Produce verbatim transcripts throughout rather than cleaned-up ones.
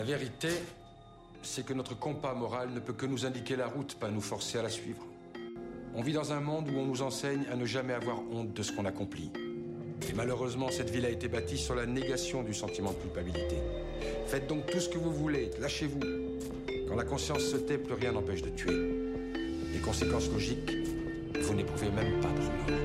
La vérité, c'est que notre compas moral ne peut que nous indiquer la route, pas nous forcer à la suivre. On vit dans un monde où on nous enseigne à ne jamais avoir honte de ce qu'on accomplit. Et malheureusement, cette ville a été bâtie sur la négation du sentiment de culpabilité. Faites donc tout ce que vous voulez, lâchez-vous. Quand la conscience se tait, plus rien n'empêche de tuer. Les conséquences logiques, vous n'éprouvez même pas de remords.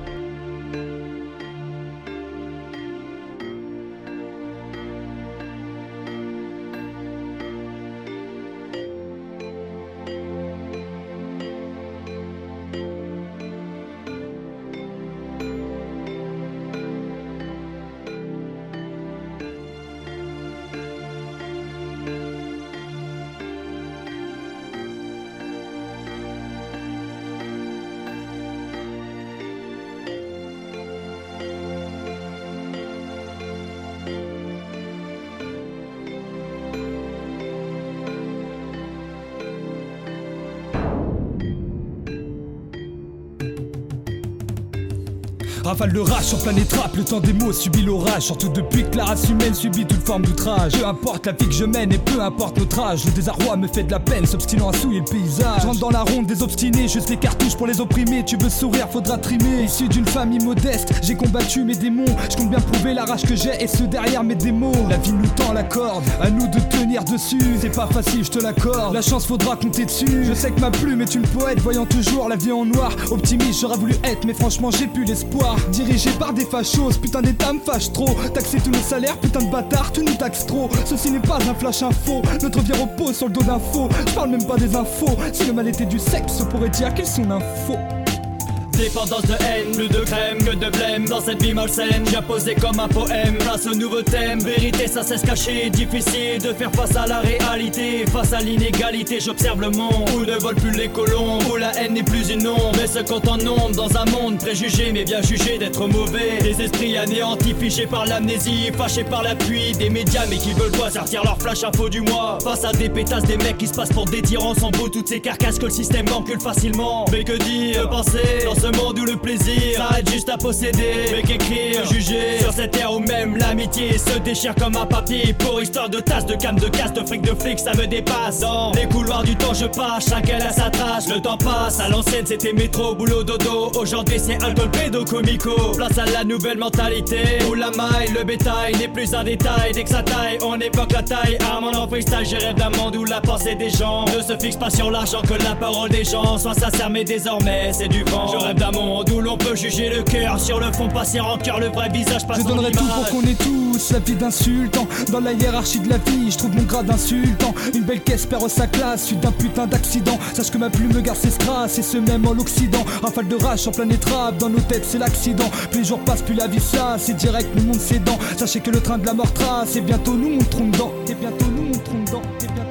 Rafale de rage sur planète rap, le temps des mots subit l'orage. Surtout depuis que la race humaine subit toute forme d'outrage. Peu importe la vie que je mène et peu importe notre âge, le désarroi me fait de la peine, s'obstinant à souiller le paysage. Je rentre dans la ronde des obstinés, juste les cartouches pour les opprimer. Tu veux sourire, faudra trimer. Issu d'une famille modeste, j'ai combattu mes démons. Je compte bien prouver la rage que j'ai et ceux derrière mes démos. La vie nous tend la corde, à nous de tenir dessus. C'est pas facile, je te l'accorde, la chance faudra compter dessus. Je sais que ma plume est une poète, voyant toujours la vie en noir. Optimiste, j'aurais voulu être, mais franchement j'ai plus l'espoir. Dirigé par des fachos, putain d'état me fâche trop. Taxer tous nos salaires, putain de bâtard, tu nous taxes trop. Ceci n'est pas un flash info, notre vie repose sur le dos d'infos. Je parle même pas des infos, si le mal était du sexe, on pourrait dire qu'ils sont infos. Dépendance de haine, plus de crème que de blême. Dans cette vie malsaine, j'ai posé comme un poème. Place au nouveau thème, vérité ça cesse caché. Difficile de faire face à la réalité. Face à l'inégalité, j'observe le monde où ne volent plus les colons, où la haine n'est plus une ombre, mais se compte en nombre. Dans un monde préjugé, mais bien jugé d'être mauvais. Des esprits anéantis, figés par l'amnésie, fâchés par l'appui des médias, mais qui veulent pas sortir leur flash info du mois. Face à des pétasses, des mecs qui se passent pour des tyrans, sans beau toutes ces carcasses que le système encule facilement. Mais que dire, penser dans ce monde où le plaisir s'arrête juste à posséder, mais qu'écrire, juger sur cette terre où même l'amitié se déchire comme un papier. Pour histoire de tasses, de cam, de casse, de fric, de flic, ça me dépasse. Dans les couloirs du temps je passe, chacun a sa tâche. Le temps passe, à l'ancienne c'était métro, boulot, dodo. Aujourd'hui c'est alcool, pédo, comico. Place à la nouvelle mentalité où la maille, le bétail n'est plus un détail. Dès que ça taille, on évoque la taille. À mon en freestyle, je rêve d'un monde où la pensée des gens ne se fixe pas sur l'argent, que la parole des gens soit sincère, mais désormais c'est du vent. Je rêve d'un monde où l'on peut juger le cœur sur le fond, passer en cœur le vrai visage, pas je donnerai tout pour qu'on ait tous la vie d'insultant. Dans la hiérarchie de la vie, je trouve mon grade insultant. Une belle caisse perd sa classe, suite d'un putain d'accident. Sache que ma plume garde ses strass, et ce même en l'Occident. Rafale de rage sur planète rap, dans nos têtes c'est l'accident. Plus les jours passent, plus la vie ça, c'est direct, le monde s'aidant. Sachez que le train de la mort trace, et bientôt nous monterons dedans. Et bientôt nous monterons dedans. Et bientôt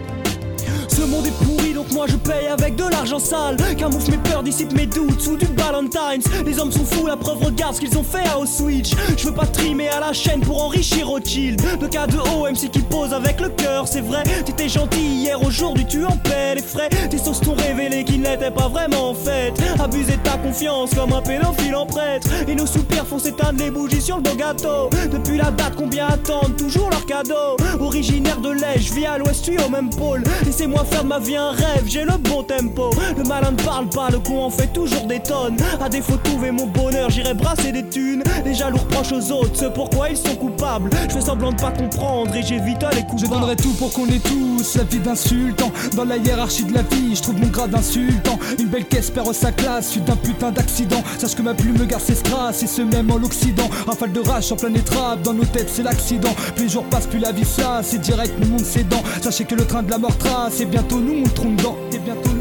ce monde est pourri, donc moi je paye avec de l'argent sale. Camoufle mes peurs, dissipe mes doutes sous du Valentine's. Les hommes sont fous, la preuve regarde ce qu'ils ont fait à Switch. Je veux pas trimer à la chaîne pour enrichir Rothschild. De K deux O, M C qui pose avec le cœur, c'est vrai. T'étais gentil hier, aujourd'hui tu en paies les frais. Tes sauces t'ont révélé qu'ils n'étaient pas vraiment en fait. Abuser de ta confiance comme un pédophile en prêtre. Et nos soupirs font s'éteindre les bougies sur le beau gâteau. Depuis la date, combien attendent toujours leurs cadeaux. Originaire de l'Est, je vis à l'ouest, tu es au même pôle. Laissez-moi faire de ma vie un rêve, j'ai le bon tempo. Le malin ne parle pas, le con en fait toujours des tonnes. À défaut de trouver mon bonheur, j'irai brasser des thunes. Les jaloux reprochent aux autres ce pourquoi ils sont coupables. Je fais semblant de pas comprendre et j'évite les coups. Je donnerai tout pour qu'on ait tous la vie d'insultant. Dans la hiérarchie de la vie, je trouve mon grade insultant. Une belle caisse perd sa classe, suite d'un putain d'accident. Sache que ma plume garde ses strass, et ce même en l'Occident. Rafale de rage sur planète rap, dans nos têtes c'est l'accident. Plus les jours passent, plus la vie ça, c'est direct, le monde s'aidant. Sachez que le train de la mort trace, et bientôt nous monterons dedans. Et bientôt